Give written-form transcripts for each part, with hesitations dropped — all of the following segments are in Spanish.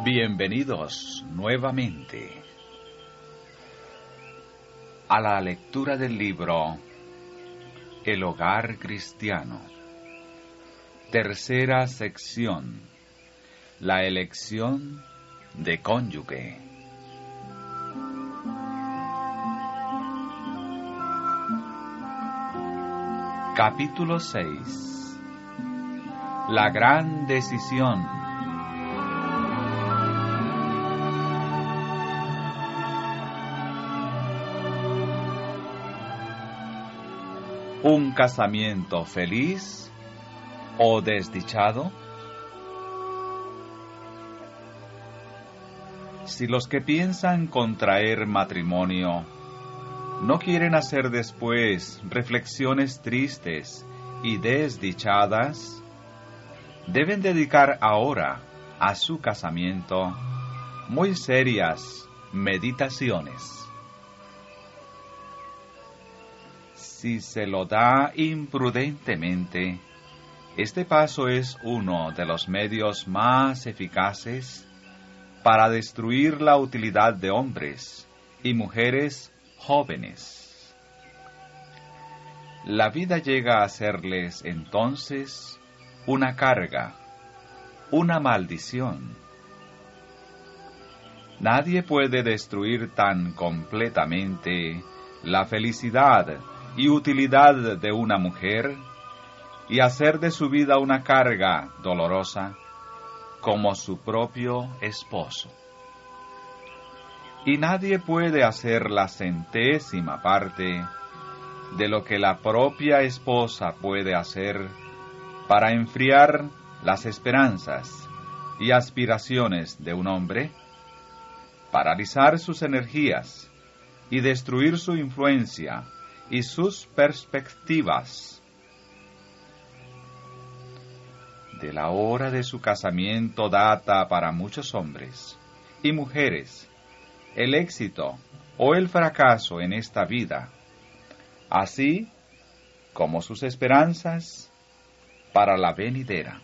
Bienvenidos nuevamente a la lectura del libro El Hogar Cristiano. Tercera sección, la elección de cónyuge. Capítulo 6. La gran decisión. ¿Un casamiento feliz o desdichado? Si los que piensan contraer matrimonio no quieren hacer después reflexiones tristes y desdichadas, deben dedicar ahora a su casamiento muy serias meditaciones. Si se lo da imprudentemente, este paso es uno de los medios más eficaces para destruir la utilidad de hombres y mujeres jóvenes. La vida llega a serles entonces una carga, una maldición. Nadie puede destruir tan completamente la felicidad y utilidad de una mujer y hacer de su vida una carga dolorosa como su propio esposo. Y nadie puede hacer la centésima parte de lo que la propia esposa puede hacer para enfriar las esperanzas y aspiraciones de un hombre, paralizar sus energías y destruir su influencia y sus perspectivas. De la hora de su casamiento data para muchos hombres y mujeres el éxito o el fracaso en esta vida, así como sus esperanzas para la venidera.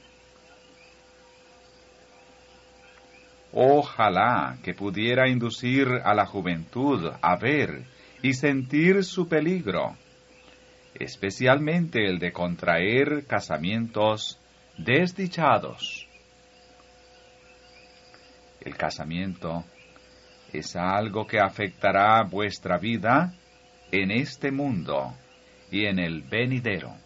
Ojalá que pudiera inducir a la juventud a ver y sentir su peligro, especialmente el de contraer casamientos desdichados. El casamiento es algo que afectará vuestra vida en este mundo y en el venidero.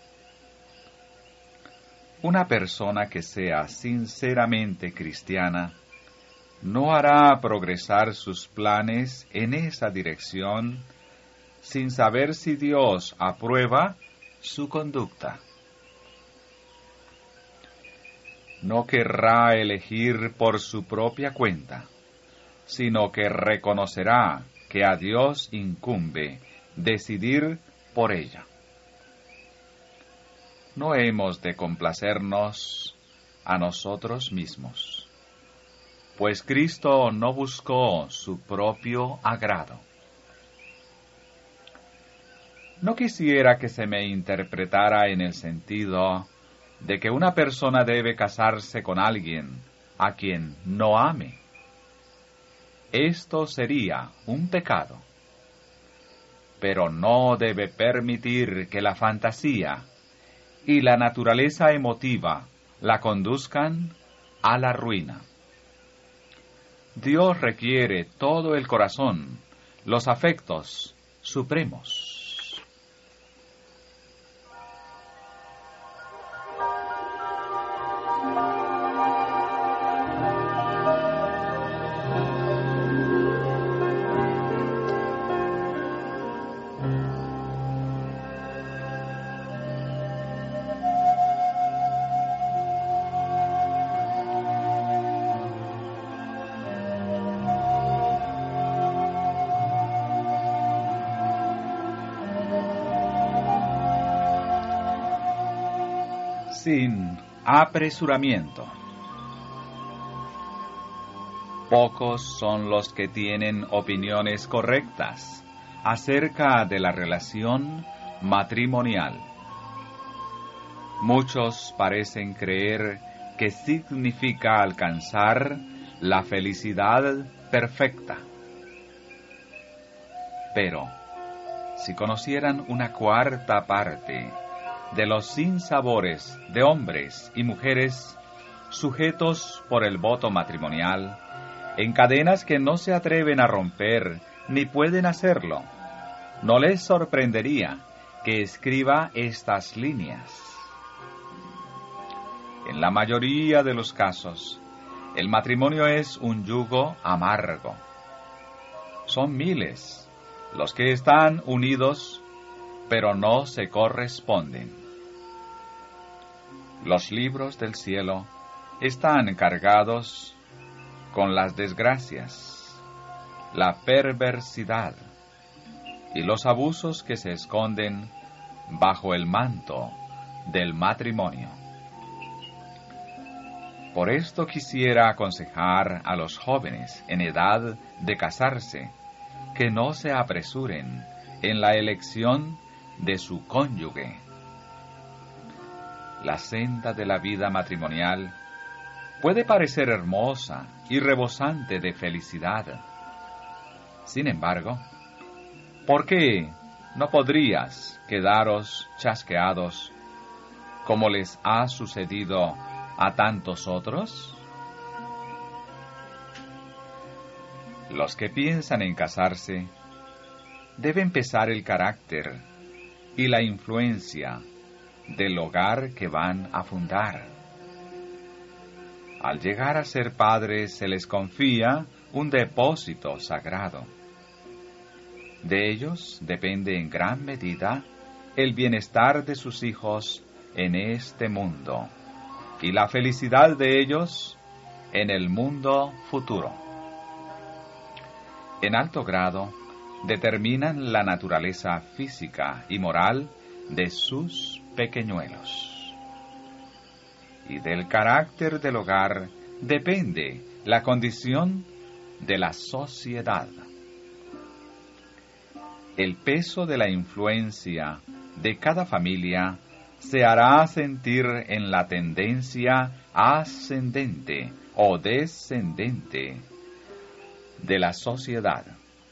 Una persona que sea sinceramente cristiana no hará progresar sus planes en esa dirección sin saber si Dios aprueba su conducta. No querrá elegir por su propia cuenta, sino que reconocerá que a Dios incumbe decidir por ella. No hemos de complacernos a nosotros mismos, pues Cristo no buscó su propio agrado. No quisiera que se me interpretara en el sentido de que una persona debe casarse con alguien a quien no ame. Esto sería un pecado, pero no debe permitir que la fantasía y la naturaleza emotiva la conduzcan a la ruina. Dios requiere todo el corazón, los afectos supremos. Sin apresuramiento. Pocos son los que tienen opiniones correctas acerca de la relación matrimonial. Muchos parecen creer que significa alcanzar la felicidad perfecta. Pero, si conocieran una cuarta parte de los sinsabores de hombres y mujeres sujetos por el voto matrimonial, en cadenas que no se atreven a romper ni pueden hacerlo, no les sorprendería que escriba estas líneas. En la mayoría de los casos, el matrimonio es un yugo amargo. Son miles los que están unidos, pero no se corresponden. Los libros del cielo están cargados con las desgracias, la perversidad y los abusos que se esconden bajo el manto del matrimonio. Por esto quisiera aconsejar a los jóvenes en edad de casarse que no se apresuren en la elección de su cónyuge. La senda de la vida matrimonial puede parecer hermosa y rebosante de felicidad. Sin embargo, ¿por qué no podrías quedaros chasqueados como les ha sucedido a tantos otros? Los que piensan en casarse deben pesar el carácter y la influencia del hogar que van a fundar. Al llegar a ser padres se les confía un depósito sagrado. De ellos depende en gran medida el bienestar de sus hijos en este mundo y la felicidad de ellos en el mundo futuro. En alto grado determinan la naturaleza física y moral de sus pequeñuelos. Y del carácter del hogar depende la condición de la sociedad. El peso de la influencia de cada familia se hará sentir en la tendencia ascendente o descendente de la sociedad.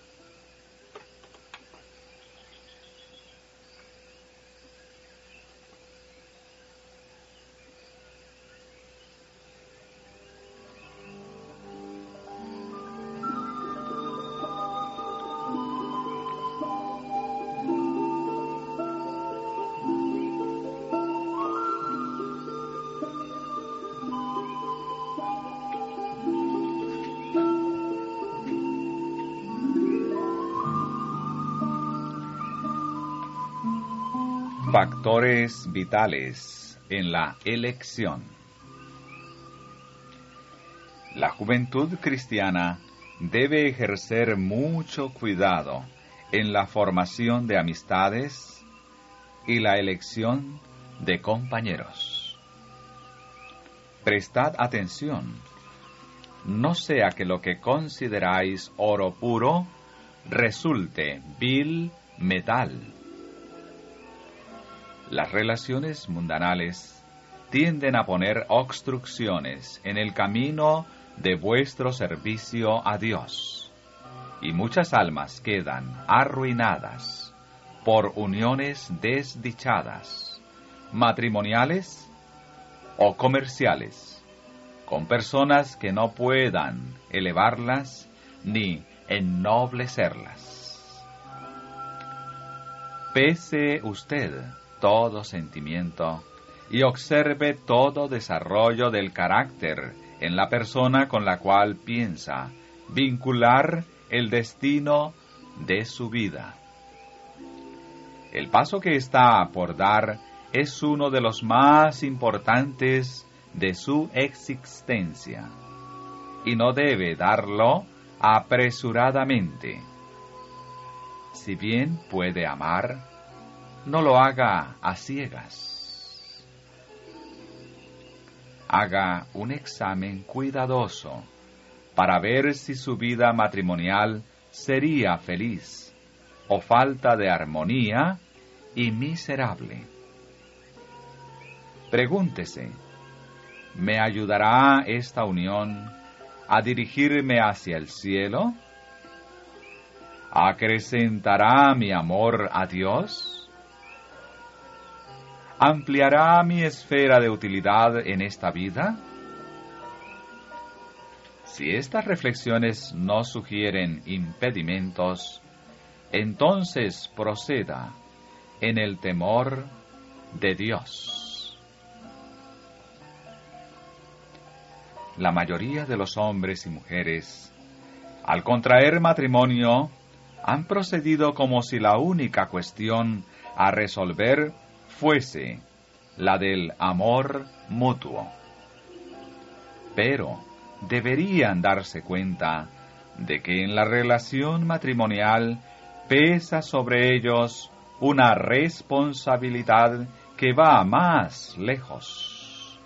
Factores vitales en la elección. La juventud cristiana debe ejercer mucho cuidado en la formación de amistades y la elección de compañeros. Prestad atención, no sea que lo que consideráis oro puro resulte vil metal. Las relaciones mundanales tienden a poner obstrucciones en el camino de vuestro servicio a Dios, y muchas almas quedan arruinadas por uniones desdichadas, matrimoniales o comerciales, con personas que no puedan elevarlas ni ennoblecerlas. Pese usted todo sentimiento y observe todo desarrollo del carácter en la persona con la cual piensa vincular el destino de su vida. El paso que está por dar es uno de los más importantes de su existencia, y no debe darlo apresuradamente. Si bien puede amar, no lo haga a ciegas. Haga un examen cuidadoso para ver si su vida matrimonial sería feliz o falta de armonía y miserable. Pregúntese, ¿me ayudará esta unión a dirigirme hacia el cielo? ¿Acrecentará mi amor a Dios? ¿Ampliará mi esfera de utilidad en esta vida? Si estas reflexiones no sugieren impedimentos, entonces proceda en el temor de Dios. La mayoría de los hombres y mujeres, al contraer matrimonio, han procedido como si la única cuestión a resolver fuese la del amor mutuo. Pero deberían darse cuenta de que en la relación matrimonial pesa sobre ellos una responsabilidad que va más lejos.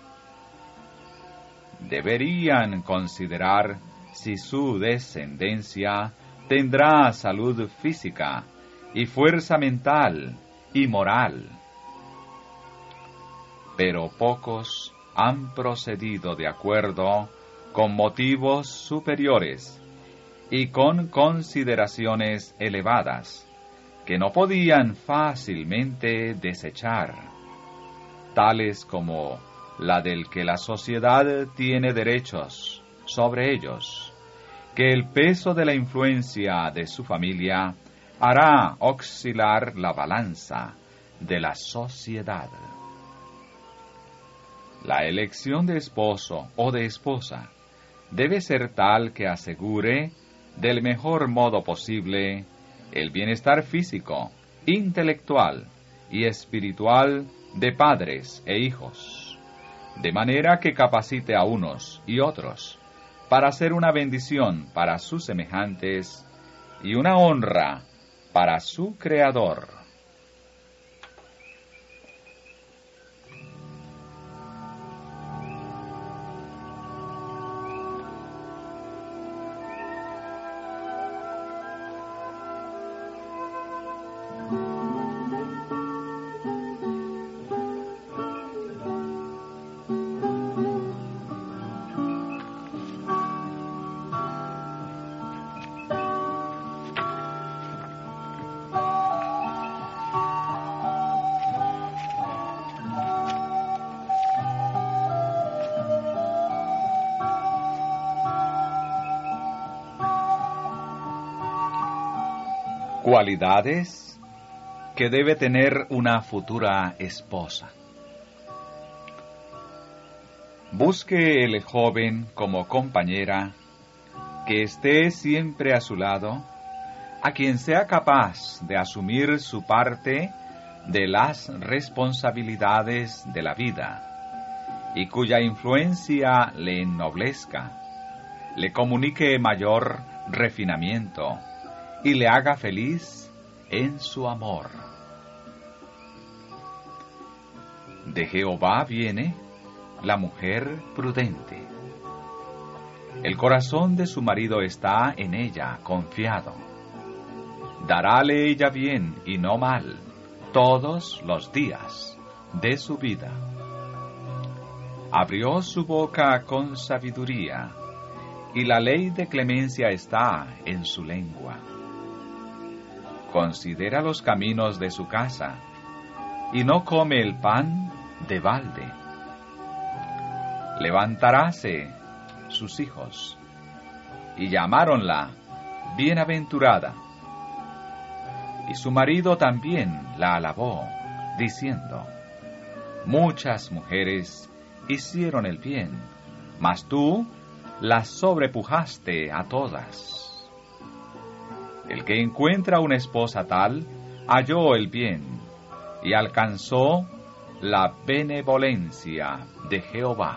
Deberían considerar si su descendencia tendrá salud física y fuerza mental y moral. Pero pocos han procedido de acuerdo con motivos superiores y con consideraciones elevadas que no podían fácilmente desechar, tales como la del que la sociedad tiene derechos sobre ellos, que el peso de la influencia de su familia hará oscilar la balanza de la sociedad. La elección de esposo o de esposa debe ser tal que asegure del mejor modo posible el bienestar físico, intelectual y espiritual de padres e hijos, de manera que capacite a unos y otros para ser una bendición para sus semejantes y una honra para su Creador. Cualidades que debe tener una futura esposa. Busque el joven como compañera que esté siempre a su lado, a quien sea capaz de asumir su parte de las responsabilidades de la vida y cuya influencia le ennoblezca, le comunique mayor refinamiento y le haga feliz en su amor. De Jehová viene la mujer prudente. El corazón de su marido está en ella confiado. Darále ella bien y no mal todos los días de su vida. Abrió su boca con sabiduría, y la ley de clemencia está en su lengua. Considera los caminos de su casa, y no come el pan de balde. Levantaráse sus hijos, y llamáronla bienaventurada. Y su marido también la alabó, diciendo: muchas mujeres hicieron el bien, mas tú las sobrepujaste a todas. El que encuentra una esposa tal, halló el bien, y alcanzó la benevolencia de Jehová.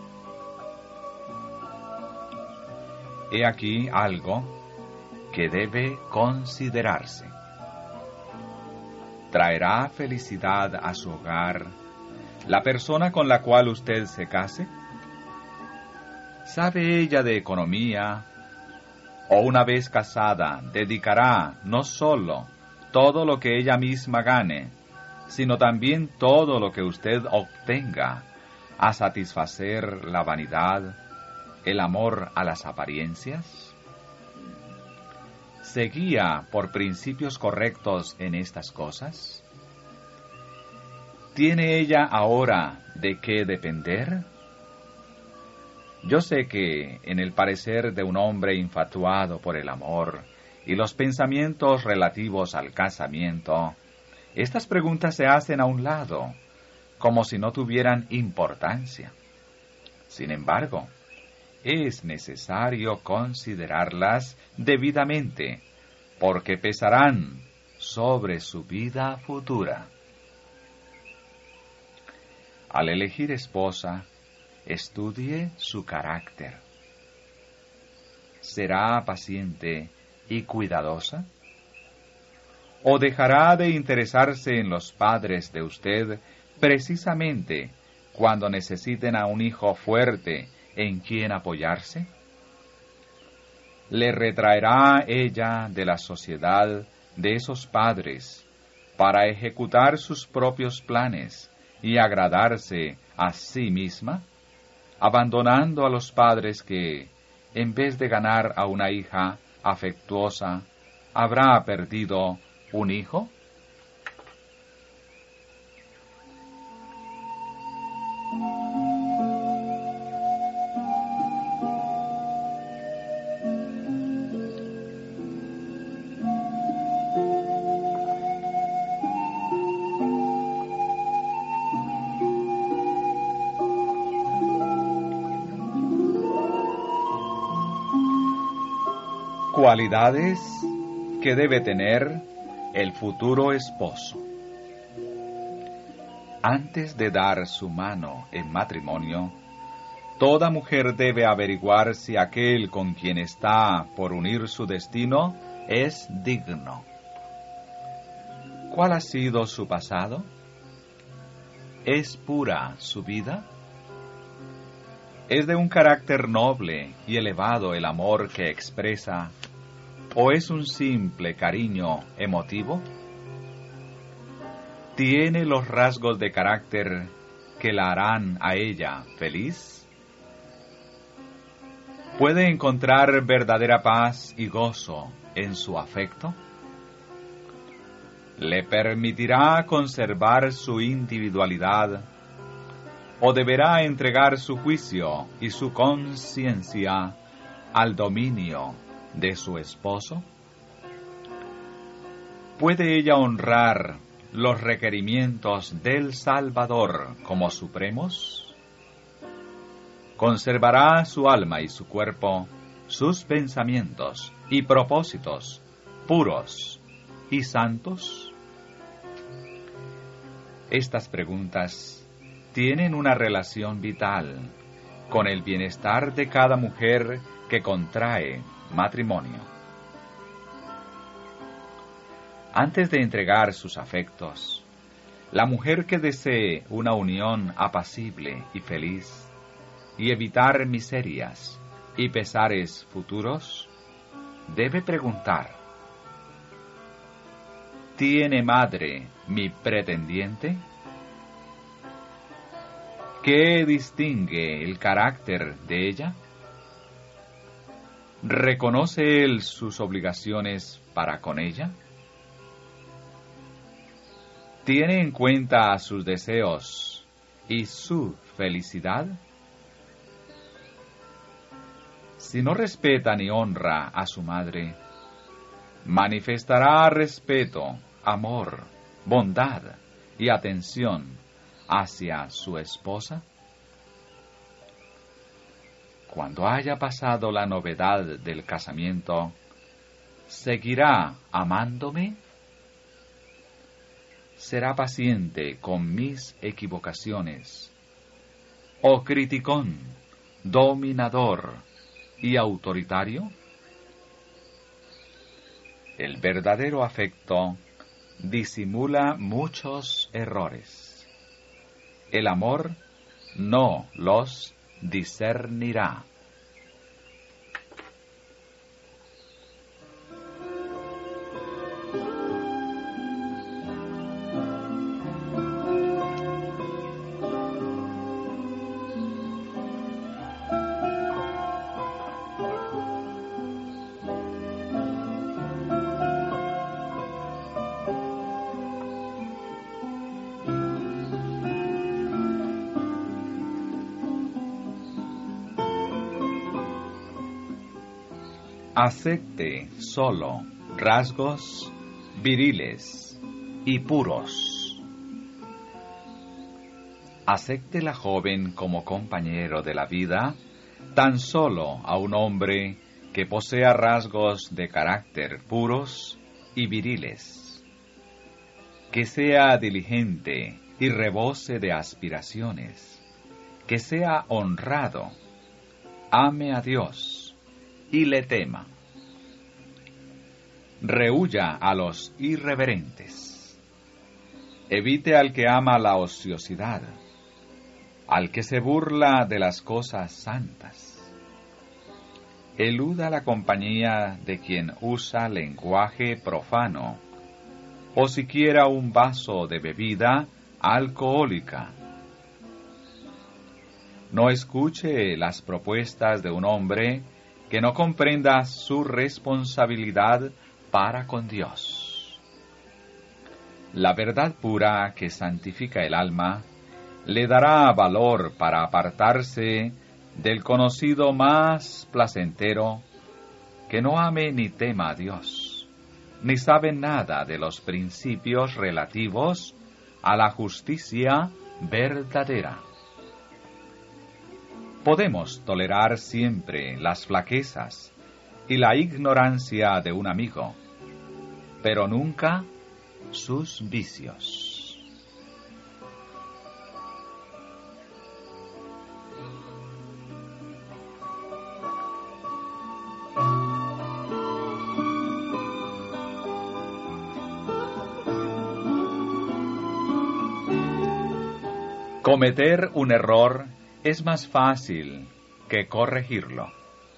He aquí algo que debe considerarse. ¿Traerá felicidad a su hogar la persona con la cual usted se case? ¿Sabe ella de economía? ¿O una vez casada dedicará no sólo todo lo que ella misma gane, sino también todo lo que usted obtenga a satisfacer la vanidad, el amor a las apariencias? ¿Se guía por principios correctos en estas cosas? ¿Tiene ella ahora de qué depender? Yo sé que en el parecer de un hombre infatuado por el amor y los pensamientos relativos al casamiento, estas preguntas se hacen a un lado, como si no tuvieran importancia. Sin embargo, es necesario considerarlas debidamente, porque pesarán sobre su vida futura. Al elegir esposa, estudie su carácter. ¿Será paciente y cuidadosa? ¿O dejará de interesarse en los padres de usted precisamente cuando necesiten a un hijo fuerte en quien apoyarse? ¿Le retraerá ella de la sociedad de esos padres para ejecutar sus propios planes y agradarse a sí misma, abandonando a los padres que, en vez de ganar a una hija afectuosa, habrá perdido un hijo? Cualidades que debe tener el futuro esposo. Antes de dar su mano en matrimonio, toda mujer debe averiguar si aquel con quien está por unir su destino es digno. ¿Cuál ha sido su pasado? ¿Es pura su vida? ¿Es de un carácter noble y elevado el amor que expresa, o es un simple cariño emotivo? ¿Tiene los rasgos de carácter que la harán a ella feliz? ¿Puede encontrar verdadera paz y gozo en su afecto? ¿Le permitirá conservar su individualidad o deberá entregar su juicio y su conciencia al dominio de su esposo? ¿Puede ella honrar los requerimientos del Salvador como supremos? ¿Conservará su alma y su cuerpo, sus pensamientos y propósitos puros y santos? Estas preguntas tienen una relación vital con el bienestar de cada mujer que contrae matrimonio. Antes de entregar sus afectos, la mujer que desee una unión apacible y feliz y evitar miserias y pesares futuros, debe preguntar: ¿tiene madre mi pretendiente? ¿Qué distingue el carácter de ella? ¿Reconoce él sus obligaciones para con ella? ¿Tiene en cuenta sus deseos y su felicidad? Si no respeta ni honra a su madre, manifestará respeto, amor, bondad y atención hacia su esposa. Cuando haya pasado la novedad del casamiento, ¿seguirá amándome? ¿Será paciente con mis equivocaciones? ¿O criticón, dominador y autoritario? El verdadero afecto disimula muchos errores. El amor no los discernirá. acepte solo rasgos viriles y puros. Acepte la joven como compañero de la vida tan solo a un hombre que posea rasgos de carácter puros y viriles, que sea diligente y rebose de aspiraciones, que sea honrado, ame a Dios y le tema. Rehúya a los irreverentes. Evite al que ama la ociosidad, al que se burla de las cosas santas. Eluda la compañía de quien usa lenguaje profano, o siquiera un vaso de bebida alcohólica. No escuche las propuestas de un hombre que no comprenda su responsabilidad para con Dios. La verdad pura que santifica el alma le dará valor para apartarse del conocido más placentero, que no ame ni tema a Dios, ni sabe nada de los principios relativos a la justicia verdadera. Podemos tolerar siempre las flaquezas y la ignorancia de un amigo, pero nunca sus vicios. Cometer un error es más fácil que corregirlo.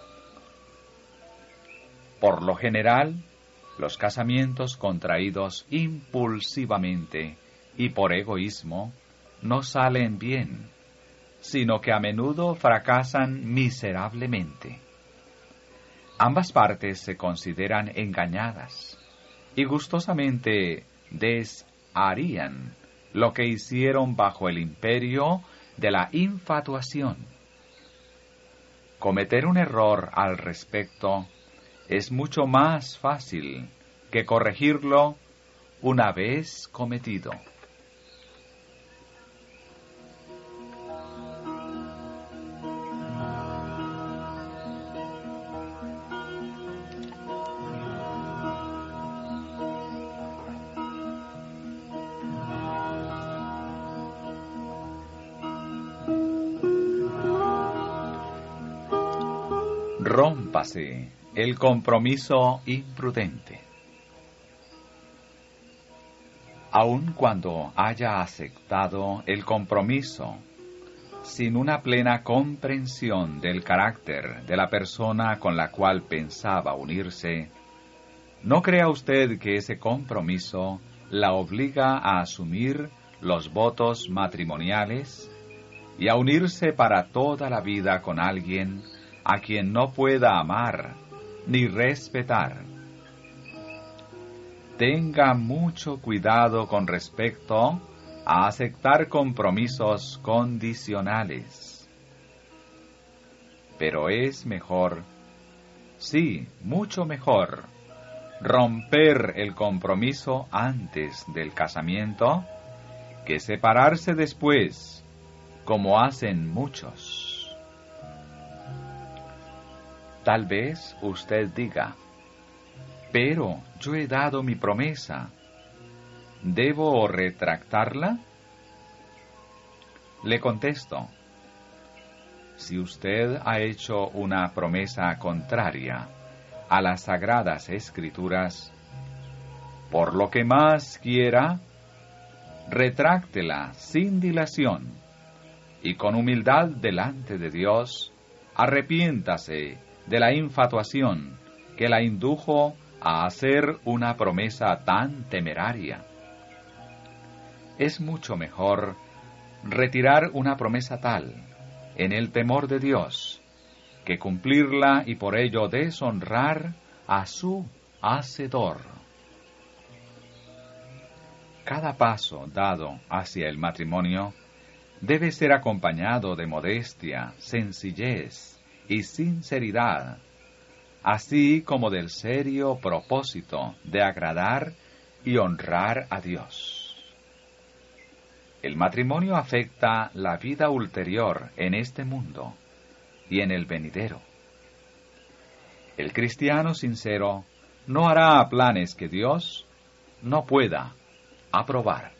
Por lo general, los casamientos contraídos impulsivamente y por egoísmo no salen bien, sino que a menudo fracasan miserablemente. Ambas partes se consideran engañadas y gustosamente desharían lo que hicieron bajo el imperio de la infatuación. Cometer un error al respecto es mucho más fácil que corregirlo una vez cometido. Rómpase el compromiso imprudente. Aun cuando haya aceptado el compromiso sin una plena comprensión del carácter de la persona con la cual pensaba unirse, no crea usted que ese compromiso la obliga a asumir los votos matrimoniales y a unirse para toda la vida con alguien a quien no pueda amar ni respetar. Tenga mucho cuidado con respecto a aceptar compromisos condicionales. Pero es mejor, sí, mucho mejor, romper el compromiso antes del casamiento que separarse después, como hacen muchos. Tal vez usted diga, pero yo he dado mi promesa, ¿debo retractarla? Le contesto, si usted ha hecho una promesa contraria a las Sagradas Escrituras, por lo que más quiera, retráctela sin dilación y con humildad delante de Dios, arrepiéntase de la infatuación que la indujo a hacer una promesa tan temeraria. Es mucho mejor retirar una promesa tal, en el temor de Dios, que cumplirla y por ello deshonrar a su Hacedor. Cada paso dado hacia el matrimonio debe ser acompañado de modestia, sencillez y sinceridad, así como del serio propósito de agradar y honrar a Dios. El matrimonio afecta la vida ulterior en este mundo y en el venidero. El cristiano sincero no hará planes que Dios no pueda aprobar.